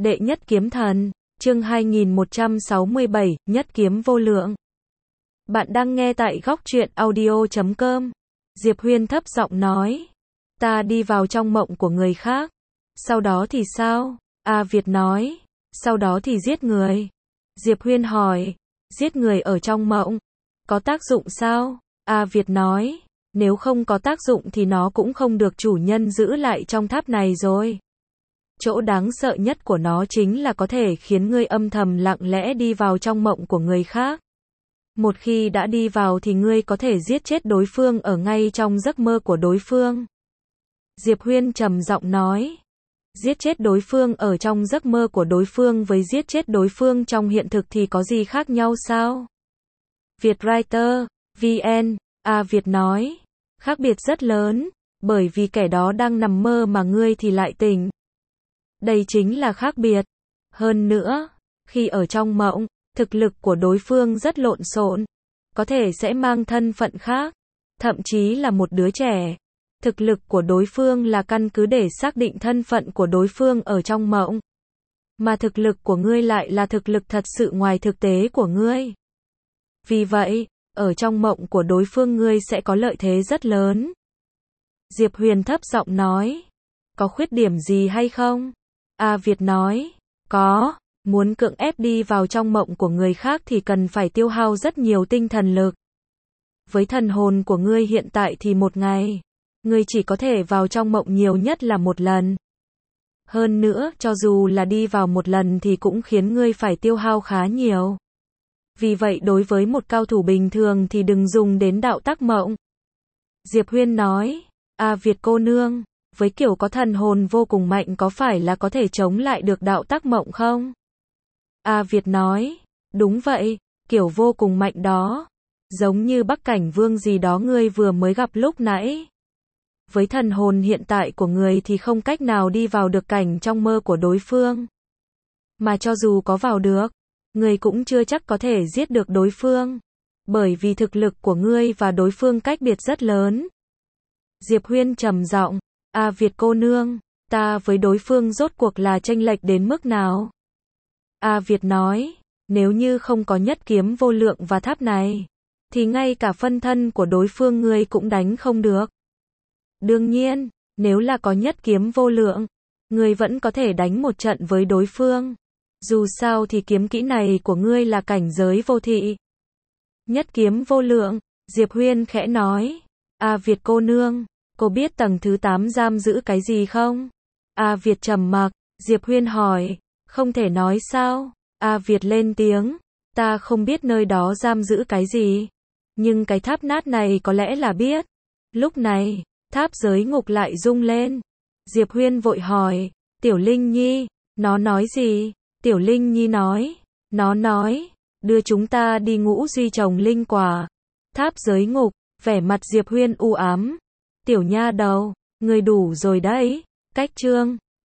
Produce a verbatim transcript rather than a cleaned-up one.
Đệ nhất kiếm thần, chương hai nghìn một trăm sáu mươi bảy, nhất kiếm vô lượng. Bạn đang nghe tại góc truyện audio chấm com. Diệp Huyên thấp giọng nói. Ta đi vào trong mộng của người khác. Sau đó thì sao? A Việt nói. Sau đó thì giết người. Diệp Huyên hỏi. Giết người ở trong mộng. Có tác dụng sao? A Việt nói. Nếu không có tác dụng thì nó cũng không được chủ nhân giữ lại trong tháp này rồi. Chỗ đáng sợ nhất của nó chính là có thể khiến ngươi âm thầm lặng lẽ đi vào trong mộng của người khác. Một khi đã đi vào thì ngươi có thể giết chết đối phương ở ngay trong giấc mơ của đối phương. Diệp Huyên trầm giọng nói. Giết chết đối phương ở trong giấc mơ của đối phương với giết chết đối phương trong hiện thực thì có gì khác nhau sao? Vietwriter, vê en, A Việt nói. Khác biệt rất lớn, bởi vì kẻ đó đang nằm mơ mà ngươi thì lại tỉnh. Đây chính là khác biệt. Hơn nữa, khi ở trong mộng, thực lực của đối phương rất lộn xộn, có thể sẽ mang thân phận khác, thậm chí là một đứa trẻ. Thực lực của đối phương là căn cứ để xác định thân phận của đối phương ở trong mộng. Mà thực lực của ngươi lại là thực lực thật sự ngoài thực tế của ngươi. Vì vậy, ở trong mộng của đối phương ngươi sẽ có lợi thế rất lớn. Diệp Huyền thấp giọng nói. Có khuyết điểm gì hay không? A Việt nói. Có, muốn cưỡng ép đi vào trong mộng của người khác thì cần phải tiêu hao rất nhiều tinh thần lực. Với thần hồn của ngươi hiện tại thì một ngày, ngươi chỉ có thể vào trong mộng nhiều nhất là một lần. Hơn nữa, cho dù là đi vào một lần thì cũng khiến ngươi phải tiêu hao khá nhiều. Vì vậy đối với một cao thủ bình thường thì đừng dùng đến đạo tắc mộng. Diệp Huyên nói. A Việt cô nương, với kiểu có thần hồn vô cùng mạnh có phải là có thể chống lại được đạo tắc mộng không? A Việt nói. Đúng vậy, kiểu vô cùng mạnh đó. Giống như Bắc Cảnh Vương gì đó ngươi vừa mới gặp lúc nãy. Với thần hồn hiện tại của người thì không cách nào đi vào được cảnh trong mơ của đối phương. Mà cho dù có vào được, ngươi cũng chưa chắc có thể giết được đối phương. Bởi vì thực lực của ngươi và đối phương cách biệt rất lớn. Diệp Huyên trầm giọng. A Việt cô nương, ta với đối phương rốt cuộc là chênh lệch đến mức nào? A Việt nói. Nếu như không có nhất kiếm vô lượng và tháp này, thì ngay cả phân thân của đối phương ngươi cũng đánh không được. Đương nhiên, nếu là có nhất kiếm vô lượng, ngươi vẫn có thể đánh một trận với đối phương. Dù sao thì kiếm kỹ này của ngươi là cảnh giới vô thị. Nhất kiếm vô lượng, Diệp Huyên khẽ nói. A Việt cô nương, cô biết tầng thứ tám giam giữ cái gì không? A Việt trầm mặc, Diệp Huyên hỏi. Không thể nói sao? A Việt lên tiếng. Ta không biết nơi đó giam giữ cái gì. Nhưng cái tháp nát này có lẽ là biết. Lúc này, tháp giới ngục lại rung lên. Diệp Huyên vội hỏi. Tiểu Linh Nhi, nó nói gì? Tiểu Linh Nhi nói. Nó nói, đưa chúng ta đi ngũ duy trồng linh quả. Tháp giới ngục, vẻ mặt Diệp Huyên u ám. Tiểu nha đầu, người đủ rồi đấy. Cách chương.